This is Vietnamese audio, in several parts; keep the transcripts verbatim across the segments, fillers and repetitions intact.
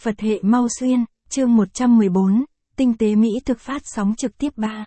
Phật hệ mau xuyên, chương một trăm mười bốn, tinh tế Mỹ thực phát sóng trực tiếp ba.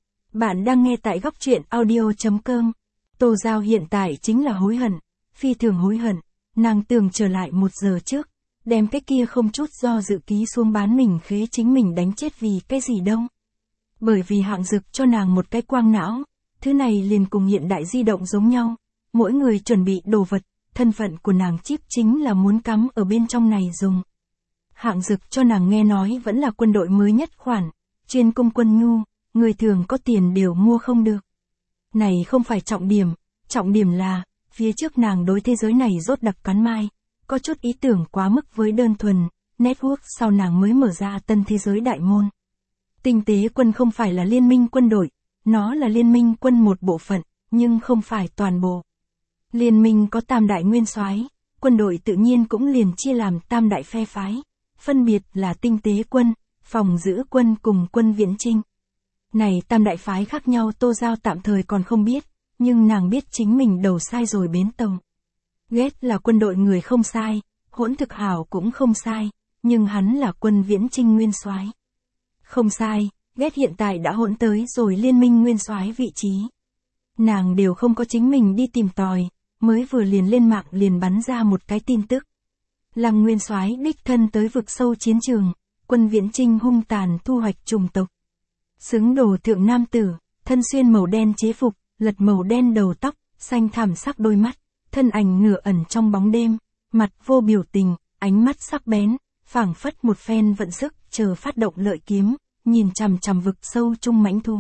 Bạn đang nghe tại góc truyện audio chấm com. Tô Giao hiện tại chính là hối hận, phi thường hối hận, nàng tưởng trở lại một giờ trước, đem cái kia không chút do dự ký xuống bán mình khế chính mình đánh chết vì cái gì đâu. Bởi vì Hạng Dực cho nàng một cái quang não, thứ này liền cùng hiện đại di động giống nhau, mỗi người chuẩn bị đồ vật, thân phận của nàng chip chính là muốn cắm ở bên trong này dùng. Hạng Dực cho nàng nghe nói vẫn là quân đội mới nhất khoản, chuyên cung quân nhu, người thường có tiền đều mua không được. Này không phải trọng điểm, trọng điểm là, phía trước nàng đối thế giới này rốt đặc cắn mai, có chút ý tưởng quá mức với đơn thuần, network sau nàng mới mở ra tân thế giới đại môn. Tinh tế quân không phải là liên minh quân đội, nó là liên minh quân một bộ phận, nhưng không phải toàn bộ. Liên minh có tam đại nguyên soái, quân đội tự nhiên cũng liền chia làm tam đại phe phái, phân biệt là tinh tế quân, phòng giữ quân cùng quân viễn chinh. Này tam đại phái khác nhau Tô Giao tạm thời còn không biết, nhưng nàng biết chính mình đầu sai rồi bến tàu. Ghét là quân đội người không sai, hỗn thực hảo cũng không sai, nhưng hắn là quân viễn chinh nguyên soái. Không sai, ghét hiện tại đã hỗn tới rồi liên minh nguyên soái vị trí. Nàng đều không có chính mình đi tìm tòi, mới vừa liền lên mạng liền bắn ra một cái tin tức. Làm nguyên soái đích thân tới vực sâu chiến trường, quân viễn chinh hung tàn thu hoạch trùng tộc. Xứng đồ thượng nam tử, thân xuyên màu đen chế phục, lật màu đen đầu tóc, xanh thẳm sắc đôi mắt, thân ảnh nửa ẩn trong bóng đêm, mặt vô biểu tình, ánh mắt sắc bén, phảng phất một phen vận sức, chờ phát động lợi kiếm, nhìn chằm chằm vực sâu trung mãnh thú.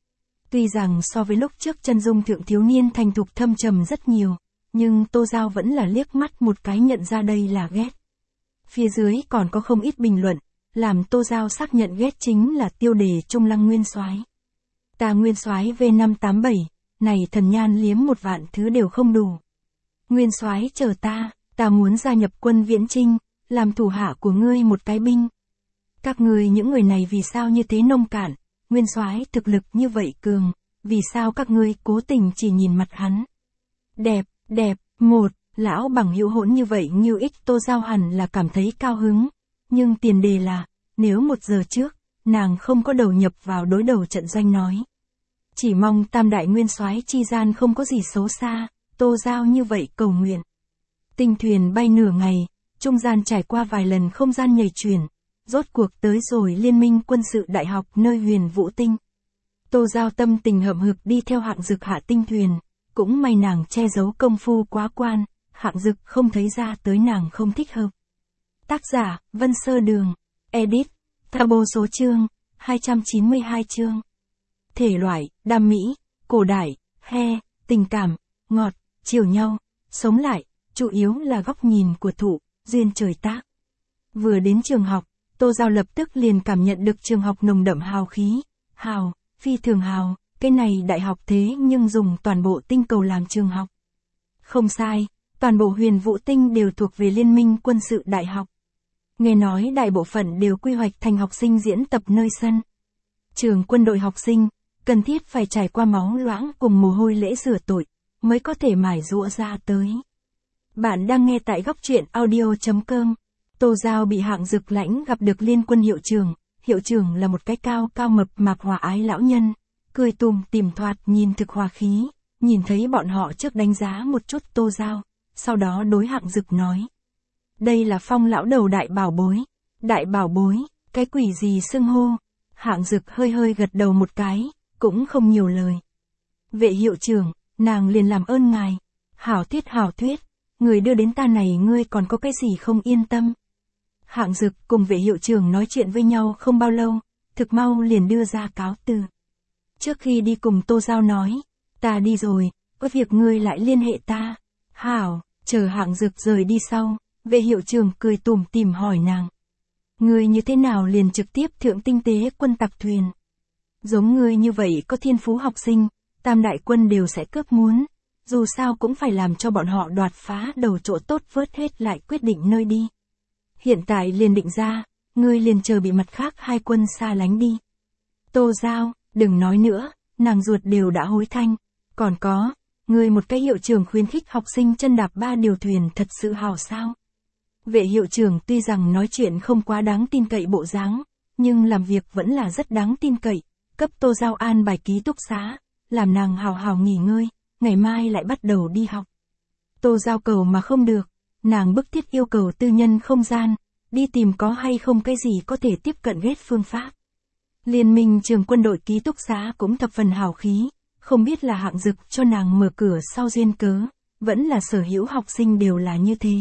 Tuy rằng so với lúc trước chân dung thượng thiếu niên thành thục thâm trầm rất nhiều, nhưng Tô Giao vẫn là liếc mắt một cái nhận ra đây là ghét. Phía dưới còn có không ít bình luận, làm Tô Giao xác nhận ghét chính là tiêu đề Trung Lăng nguyên soái. Ta nguyên soái V năm tám bảy, này thần nhan liếm một vạn thứ đều không đủ. Nguyên soái chờ ta, ta muốn gia nhập quân viễn chinh, làm thủ hạ của ngươi một cái binh. Các ngươi những người này vì sao như thế nông cạn, nguyên soái thực lực như vậy cường, vì sao các ngươi cố tình chỉ nhìn mặt hắn. Đẹp, đẹp, một, lão bằng hữu hỗn như vậy như ích Tô Giao hẳn là cảm thấy cao hứng, nhưng tiền đề là, nếu một giờ trước, nàng không có đầu nhập vào đối đầu trận doanh nói. Chỉ mong tam đại nguyên soái chi gian không có gì xấu xa, Tô Giao như vậy cầu nguyện. Tinh thuyền bay nửa ngày, trung gian trải qua vài lần không gian nhảy chuyển, rốt cuộc tới rồi liên minh quân sự đại học nơi huyền vũ tinh. Tô Giao tâm tình hậm hực đi theo Hạng Dực hạ tinh thuyền, cũng may nàng che giấu công phu quá quan, Hạng Dực không thấy ra tới nàng không thích hợp. Tác giả, Vân Sơ Đường, edit, Thabo số chương, hai trăm chín mươi hai chương. Thể loại, đam mỹ, cổ đại, he, tình cảm, ngọt, chiều nhau, sống lại, chủ yếu là góc nhìn của thụ, duyên trời tác. Vừa đến trường học, Tô Giao lập tức liền cảm nhận được trường học nồng đậm hào khí, hào, phi thường hào, cái này đại học thế nhưng dùng toàn bộ tinh cầu làm trường học. Không sai, toàn bộ huyền vũ tinh đều thuộc về liên minh quân sự đại học. Nghe nói đại bộ phận đều quy hoạch thành học sinh diễn tập nơi sân. Trường quân đội học sinh, cần thiết phải trải qua máu loãng cùng mồ hôi lễ rửa tội, mới có thể mài giũa ra tới. Bạn đang nghe tại góc truyện audio chấm com. Tô Giao bị Hạng Dực lãnh gặp được liên quân hiệu trưởng, hiệu trưởng là một cái cao cao mập mạp hòa ái lão nhân, cười tùm tìm thoạt nhìn thực hòa khí, nhìn thấy bọn họ trước đánh giá một chút Tô Giao, sau đó đối Hạng Dực nói. Đây là Phong lão đầu đại bảo bối, đại bảo bối, cái quỷ gì xưng hô. Hạng Dực hơi hơi gật đầu một cái, cũng không nhiều lời. Vệ hiệu trưởng, nàng liền làm ơn ngài, hảo thuyết hảo thuyết, người đưa đến ta này ngươi còn có cái gì không yên tâm. Hạng Dực cùng vệ hiệu trưởng nói chuyện với nhau không bao lâu, thực mau liền đưa ra cáo từ. Trước khi đi cùng Tô Giao nói, ta đi rồi, có việc ngươi lại liên hệ ta. Hảo, chờ Hạng Dực rời đi sau, vệ hiệu trưởng cười tủm tỉm hỏi nàng. Ngươi như thế nào liền trực tiếp thượng tinh tế quân tặc thuyền? Giống ngươi như vậy có thiên phú học sinh, tam đại quân đều sẽ cướp muốn, dù sao cũng phải làm cho bọn họ đoạt phá đầu chỗ tốt vớt hết lại quyết định nơi đi. Hiện tại liền định ra, ngươi liền chờ bị mặt khác hai quân xa lánh đi. Tô Giao, đừng nói nữa, nàng ruột đều đã hối thanh. Còn có, ngươi một cái hiệu trưởng khuyến khích học sinh chân đạp ba điều thuyền thật sự hào sao? Vệ hiệu trưởng tuy rằng nói chuyện không quá đáng tin cậy bộ dáng, nhưng làm việc vẫn là rất đáng tin cậy, cấp Tô Giao an bài ký túc xá, làm nàng hào hào nghỉ ngơi, ngày mai lại bắt đầu đi học. Tô Giao cầu mà không được, nàng bức thiết yêu cầu tư nhân không gian, đi tìm có hay không cái gì có thể tiếp cận ghét phương pháp. Liên minh trường quân đội ký túc xá cũng thập phần hào khí, không biết là hạng dực cho nàng mở cửa sau duyên cớ, vẫn là sở hữu học sinh đều là như thế.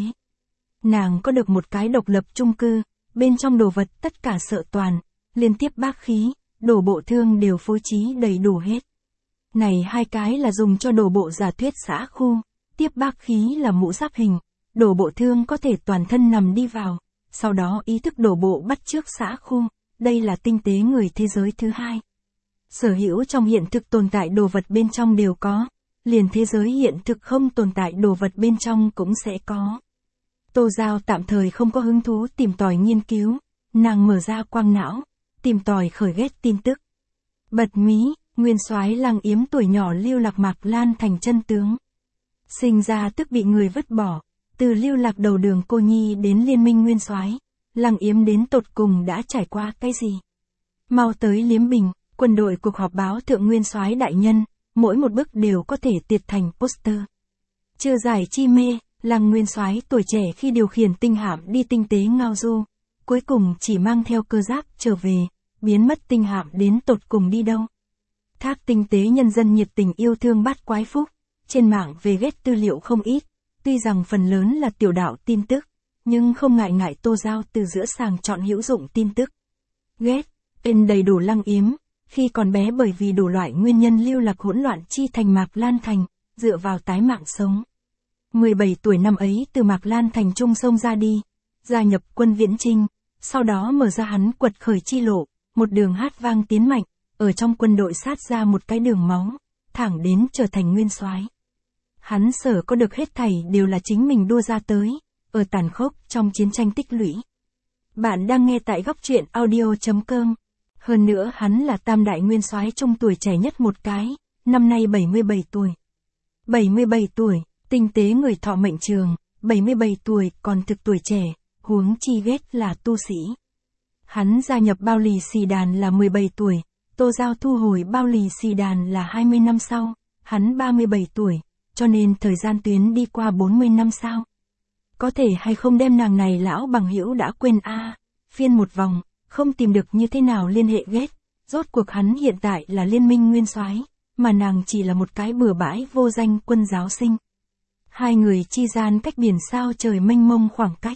Nàng có được một cái độc lập chung cư, bên trong đồ vật tất cả sợ toàn, liên tiếp bác khí, đổ bộ thương đều phối trí đầy đủ hết. Này hai cái là dùng cho đổ bộ giả thuyết xã khu, tiếp bác khí là mũ giáp hình, đổ bộ thương có thể toàn thân nằm đi vào, sau đó ý thức đổ bộ bắt chước xã khu, đây là tinh tế người thế giới thứ hai. Sở hữu trong hiện thực tồn tại đồ vật bên trong đều có, liền thế giới hiện thực không tồn tại đồ vật bên trong cũng sẽ có. Tô Giao tạm thời không có hứng thú tìm tòi nghiên cứu, nàng mở ra quang não, tìm tòi khởi ghét tin tức. Bật mí, nguyên soái Lăng Yếm tuổi nhỏ lưu lạc Mạc Lan thành chân tướng. Sinh ra tức bị người vứt bỏ, từ lưu lạc đầu đường cô nhi đến liên minh nguyên soái, Lăng Yếm đến tột cùng đã trải qua cái gì? Mau tới Liếm Bình, quân đội cuộc họp báo thượng nguyên soái đại nhân, mỗi một bức đều có thể tiệt thành poster. Chưa giải chi mê, Lăng nguyên soái tuổi trẻ khi điều khiển tinh hạm đi tinh tế ngao du, cuối cùng chỉ mang theo cơ giáp trở về, biến mất tinh hạm đến tột cùng đi đâu. Thác tinh tế nhân dân nhiệt tình yêu thương bát quái phúc, trên mạng về ghét tư liệu không ít, tuy rằng phần lớn là tiểu đạo tin tức, nhưng không ngại ngại Tô Giao từ giữa sàng chọn hữu dụng tin tức. Ghét, tên đầy đủ Lăng Yếm, khi còn bé bởi vì đủ loại nguyên nhân lưu lạc hỗn loạn chi thành Mạc Lan Thành, dựa vào tái mạng sống. mười bảy tuổi năm ấy từ Mạc Lan Thành trung sông ra đi, gia nhập quân Viễn Chinh, sau đó mở ra hắn quật khởi chi lộ, một đường hát vang tiến mạnh, ở trong quân đội sát ra một cái đường máu, thẳng đến trở thành nguyên soái. Hắn sở có được hết thảy đều là chính mình đua ra tới, ở tàn khốc trong chiến tranh tích lũy. Bạn đang nghe tại góc truyện audio chấm com. Hơn nữa hắn là tam đại nguyên soái trung tuổi trẻ nhất một cái, năm nay bảy mươi bảy tuổi. bảy mươi bảy tuổi, tinh tế người thọ mệnh trường, bảy mươi bảy tuổi còn thực tuổi trẻ, huống chi ghét là tu sĩ. Hắn gia nhập bao lì xì đàn là mười bảy tuổi, Tô Giao thu hồi bao lì xì đàn là hai mươi năm sau, hắn ba mươi bảy tuổi, cho nên thời gian tuyến đi qua bốn mươi năm sau. Có thể hay không đem nàng này lão bằng hữu đã quên a à, phiên một vòng, không tìm được như thế nào liên hệ ghét, rốt cuộc hắn hiện tại là liên minh nguyên soái, mà nàng chỉ là một cái bừa bãi vô danh quân giáo sinh. Hai người chi gian cách biển sao trời mênh mông khoảng cách.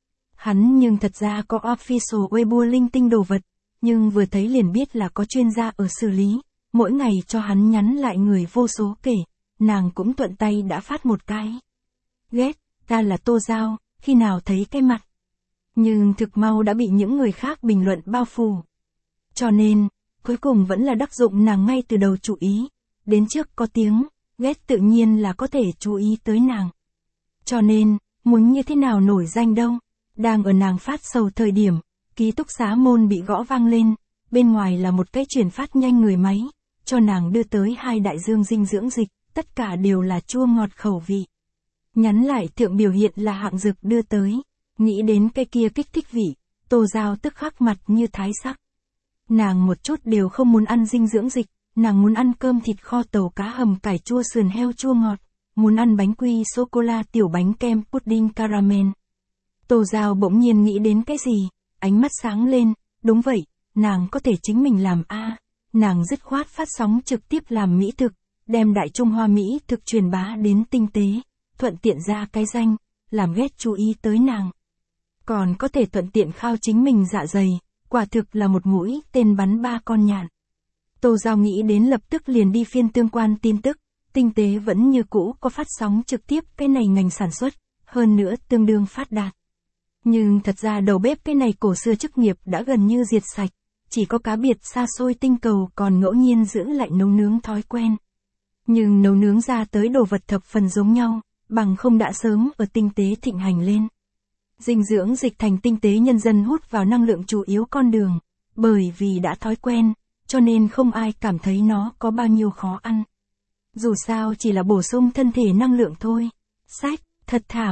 Hắn nhưng thật ra có official Weibo linh tinh đồ vật, nhưng vừa thấy liền biết là có chuyên gia ở xử lý, mỗi ngày cho hắn nhắn lại người vô số kể, nàng cũng thuận tay đã phát một cái. Ghét, ta là Tô Giao, khi nào thấy cái mặt. Nhưng thực mau đã bị những người khác bình luận bao phủ. Cho nên, cuối cùng vẫn là đắc dụng nàng ngay từ đầu chú ý, đến trước có tiếng, ghét tự nhiên là có thể chú ý tới nàng. Cho nên, muốn như thế nào nổi danh đâu, đang ở nàng phát sầu thời điểm, ký túc xá môn bị gõ vang lên, bên ngoài là một cái chuyển phát nhanh người máy, cho nàng đưa tới hai đại dương dinh dưỡng dịch, tất cả đều là chua ngọt khẩu vị. Nhắn lại thượng biểu hiện là hạng dực đưa tới, nghĩ đến cái kia kích thích vị, Tô Giao tức khắc mặt như thái sắc. Nàng một chút đều không muốn ăn dinh dưỡng dịch, nàng muốn ăn cơm thịt kho tàu cá hầm cải chua sườn heo chua ngọt, muốn ăn bánh quy sô-cô-la tiểu bánh kem pudding caramel. Tô Giao bỗng nhiên nghĩ đến cái gì, ánh mắt sáng lên, đúng vậy, nàng có thể chính mình làm a à. Nàng dứt khoát phát sóng trực tiếp làm mỹ thực, đem Đại Trung Hoa Mỹ thực truyền bá đến tinh tế, thuận tiện ra cái danh, làm ghét chú ý tới nàng. Còn có thể thuận tiện khao chính mình dạ dày, quả thực là một mũi tên bắn ba con nhạn. Tô Giao nghĩ đến lập tức liền đi phiên tương quan tin tức, tinh tế vẫn như cũ có phát sóng trực tiếp cái này ngành sản xuất, hơn nữa tương đương phát đạt. Nhưng thật ra đầu bếp cái này cổ xưa chức nghiệp đã gần như diệt sạch, chỉ có cá biệt xa xôi tinh cầu còn ngẫu nhiên giữ lại nấu nướng thói quen. Nhưng nấu nướng ra tới đồ vật thập phần giống nhau, bằng không đã sớm ở tinh tế thịnh hành lên. Dinh dưỡng dịch thành tinh tế nhân dân hút vào năng lượng chủ yếu con đường, bởi vì đã thói quen, cho nên không ai cảm thấy nó có bao nhiêu khó ăn. Dù sao chỉ là bổ sung thân thể năng lượng thôi. Sách, thật thảm,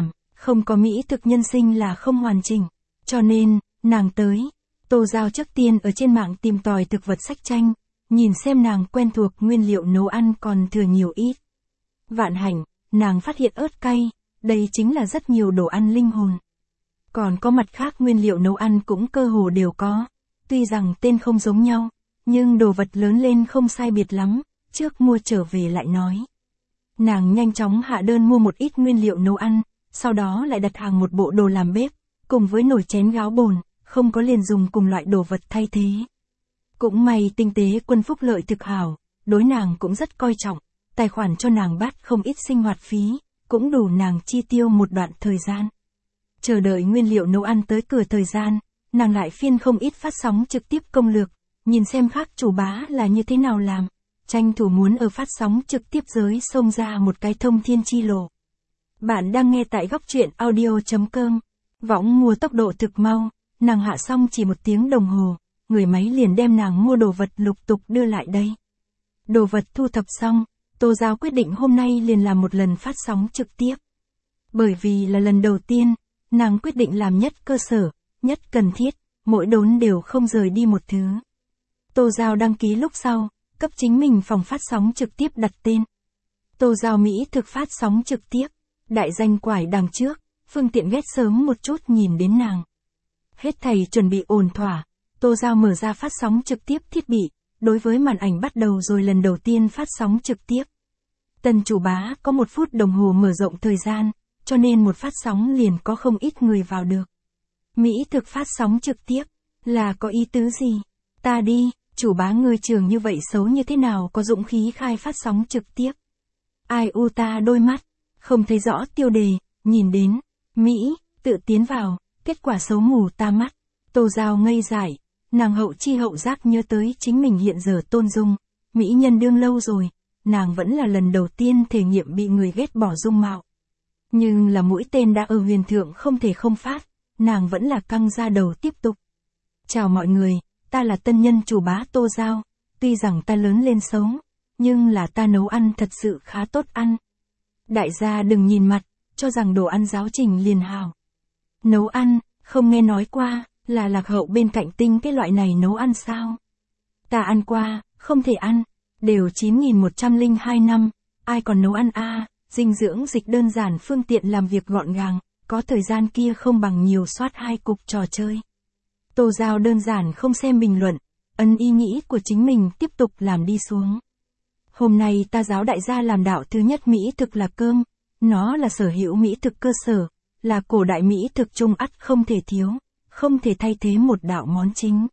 Không có mỹ thực nhân sinh là không hoàn chỉnh. Cho nên, nàng tới. Tô Giao trước tiên ở trên mạng tìm tòi thực vật sách tranh, nhìn xem nàng quen thuộc nguyên liệu nấu ăn còn thừa nhiều ít. Vạn hạnh, nàng phát hiện ớt cay, đây chính là rất nhiều đồ ăn linh hồn. Còn có mặt khác nguyên liệu nấu ăn cũng cơ hồ đều có. Tuy rằng tên không giống nhau, nhưng đồ vật lớn lên không sai biệt lắm, trước mua trở về lại nói. Nàng nhanh chóng hạ đơn mua một ít nguyên liệu nấu ăn, sau đó lại đặt hàng một bộ đồ làm bếp, cùng với nồi chén gáo bồn, không có liền dùng cùng loại đồ vật thay thế. Cũng may tinh tế quân phúc lợi thực hảo, đối nàng cũng rất coi trọng, tài khoản cho nàng bắt không ít sinh hoạt phí, cũng đủ nàng chi tiêu một đoạn thời gian. Chờ đợi nguyên liệu nấu ăn tới cửa thời gian, nàng lại phiên không ít phát sóng trực tiếp công lược, nhìn xem khác chủ bá là như thế nào làm, tranh thủ muốn ở phát sóng trực tiếp giới xông ra một cái thông thiên chi lộ. Bạn đang nghe tại góc truyện audio chấm com, võng mua tốc độ thực mau, nàng hạ xong chỉ một tiếng đồng hồ, người máy liền đem nàng mua đồ vật lục tục đưa lại đây. Đồ vật thu thập xong, Tô Giao quyết định hôm nay liền làm một lần phát sóng trực tiếp. Bởi vì là lần đầu tiên, nàng quyết định làm nhất cơ sở, nhất cần thiết, mỗi đốn đều không rời đi một thứ. Tô Giao đăng ký lúc sau, cấp chính mình phòng phát sóng trực tiếp đặt tên. Tô Giao Mỹ thực phát sóng trực tiếp, đại danh quải đằng trước, phương tiện ghét sớm một chút nhìn đến nàng. Hết thầy chuẩn bị ổn thỏa, Tô Giao mở ra phát sóng trực tiếp thiết bị, đối với màn ảnh bắt đầu rồi lần đầu tiên phát sóng trực tiếp. Tần chủ bá có một phút đồng hồ mở rộng thời gian, cho nên một phát sóng liền có không ít người vào được. Mỹ thực phát sóng trực tiếp, là có ý tứ gì? Ta đi, chủ bá ngươi trường như vậy xấu như thế nào có dũng khí khai phát sóng trực tiếp? Ai u ta đôi mắt, không thấy rõ tiêu đề, nhìn đến, Mỹ, tự tiến vào, kết quả xấu mù ta mắt. Tô Giao ngây dại, nàng hậu chi hậu giác nhớ tới chính mình hiện giờ tôn dung, Mỹ nhân đương lâu rồi, nàng vẫn là lần đầu tiên thể nghiệm bị người ghét bỏ dung mạo. Nhưng là mũi tên đã ở huyền thượng không thể không phát, nàng vẫn là căng ra đầu tiếp tục. Chào mọi người, ta là tân nhân chủ bá Tô Giao, tuy rằng ta lớn lên xấu, nhưng là ta nấu ăn thật sự khá tốt ăn. Đại gia đừng nhìn mặt, cho rằng đồ ăn giáo trình liền hào. Nấu ăn, không nghe nói qua, là lạc hậu bên cạnh tinh cái loại này nấu ăn sao? Ta ăn qua, không thể ăn, đều chín nghìn một trăm lẻ hai năm, ai còn nấu ăn a? À, dinh dưỡng dịch đơn giản phương tiện làm việc gọn gàng, có thời gian kia không bằng nhiều soát hai cục trò chơi. Tô Giao đơn giản không xem bình luận, ân ý nghĩ của chính mình tiếp tục làm đi xuống. Hôm nay ta giáo đại gia làm đạo thứ nhất Mỹ thực là cơm, nó là sở hữu Mỹ thực cơ sở, là cổ đại Mỹ thực trung ắt không thể thiếu, không thể thay thế một đạo món chính.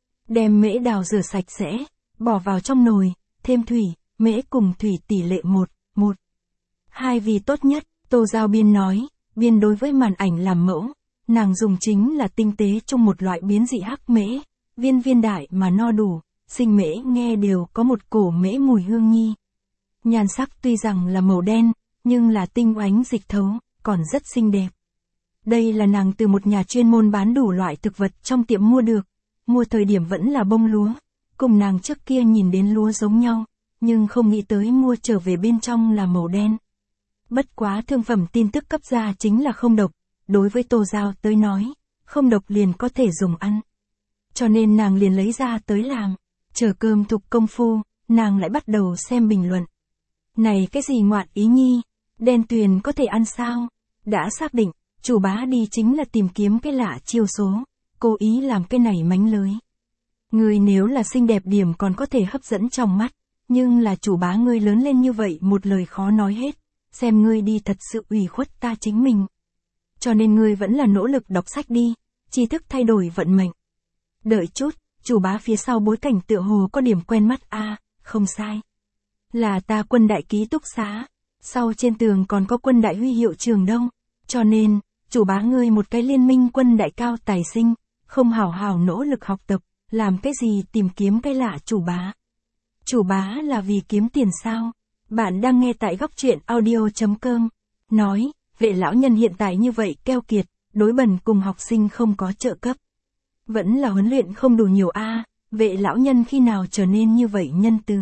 Đem mễ đào rửa sạch sẽ, bỏ vào trong nồi, thêm thủy, mễ cùng thủy tỷ lệ một, một. Hai vì tốt nhất, Tô Giao biên nói, biên đối với màn ảnh làm mẫu, nàng dùng chính là tinh tế trong một loại biến dị hắc mễ, viên viên đại mà no đủ, sinh mễ nghe đều có một cổ mễ mùi hương nhi. Nhan sắc tuy rằng là màu đen, nhưng là tinh oánh dịch thấu, còn rất xinh đẹp. Đây là nàng từ một nhà chuyên môn bán đủ loại thực vật trong tiệm mua được, mua thời điểm vẫn là bông lúa, cùng nàng trước kia nhìn đến lúa giống nhau, nhưng không nghĩ tới mua trở về bên trong là màu đen. Bất quá thương phẩm tin tức cấp ra chính là không độc, đối với Tô Giao tới nói, không độc liền có thể dùng ăn. Cho nên nàng liền lấy ra tới làm, chờ cơm thục công phu, nàng lại bắt đầu xem bình luận. Này cái gì ngoạn ý nhi, đen tuyền có thể ăn sao? Đã xác định, chủ bá đi chính là tìm kiếm cái lạ chiêu số, cố ý làm cái này mánh lưới. Người nếu là xinh đẹp điểm còn có thể hấp dẫn trong mắt, nhưng là chủ bá ngươi lớn lên như vậy một lời khó nói hết, xem ngươi đi thật sự ủy khuất ta chính mình. Cho nên ngươi vẫn là nỗ lực đọc sách đi, tri thức thay đổi vận mệnh. Đợi chút, chủ bá phía sau bối cảnh tựa hồ có điểm quen mắt a, à, không sai. Là ta quân đại ký túc xá, sau trên tường còn có quân đại huy hiệu trường đâu, cho nên, chủ bá ngươi một cái liên minh quân đại cao tài sinh, không hào hào nỗ lực học tập, làm cái gì tìm kiếm cái lạ chủ bá. Chủ bá là vì kiếm tiền sao? Bạn đang nghe tại góc truyện audio chấm com, nói, vệ lão nhân hiện tại như vậy keo kiệt, đối bần cùng học sinh không có trợ cấp. Vẫn là huấn luyện không đủ nhiều a, à, vệ lão nhân khi nào trở nên như vậy nhân từ.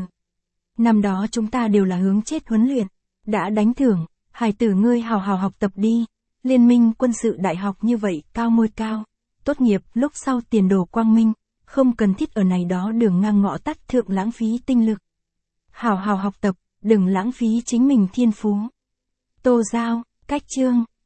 Năm đó chúng ta đều là hướng chết huấn luyện, đã đánh thưởng, hài tử ngươi hào hào học tập đi, Liên minh quân sự đại học như vậy cao ngôi cao. Tốt nghiệp lúc sau tiền đồ quang minh, không cần thiết ở này đó đường ngang ngõ tắt thượng lãng phí tinh lực. Hào hào học tập, đừng lãng phí chính mình thiên phú. Tô Giao, cách chương.